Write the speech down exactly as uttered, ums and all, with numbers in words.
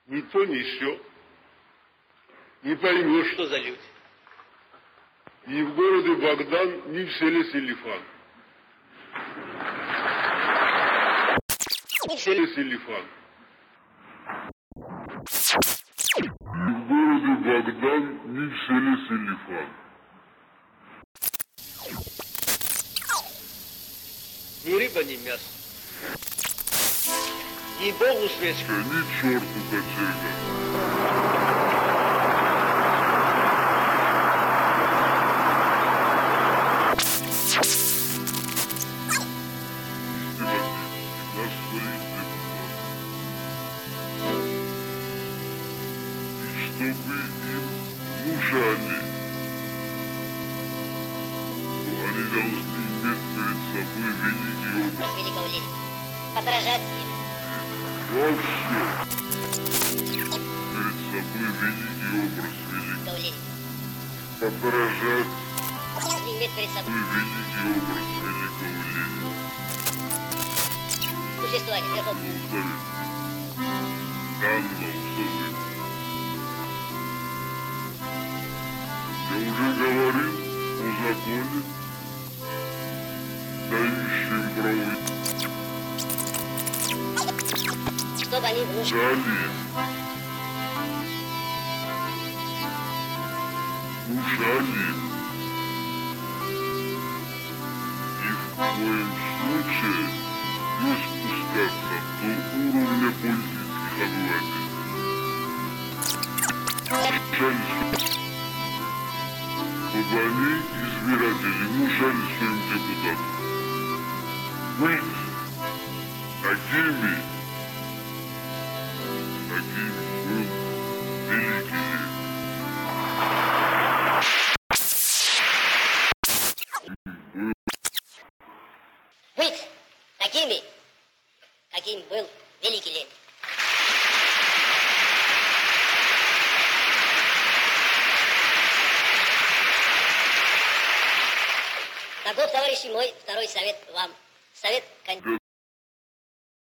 ни то, ни сё. Не поймешь, Что за люди? ни в городе Богдан, ни в селе Селифан. В селе Селифан. Ни в городе Богдан, ни в селе Селифан. Ни рыба, ни мясо. Ни богу свечка. Ни черту кочега. Чтобы им мужали, то они должны иметь перед собой великий образ. Великого лири. Подражать им. Вообще. Перед собой великий образ великого лири. Подражать. Иметь перед собой великий образ великого лири. Существование верховного. Данного условия. Я уже говорил о законе, дающем право. Чтобы они внушали. Внушали. И в коем случае не спускаться до уровня политических обывателей. Внушали. Чтобы они, избиратели, внушали своим депутатам быть такими, такими был великий лев. Быть такими, каким был великий лев. Таков, товарищи, мой второй совет вам. Совет конец.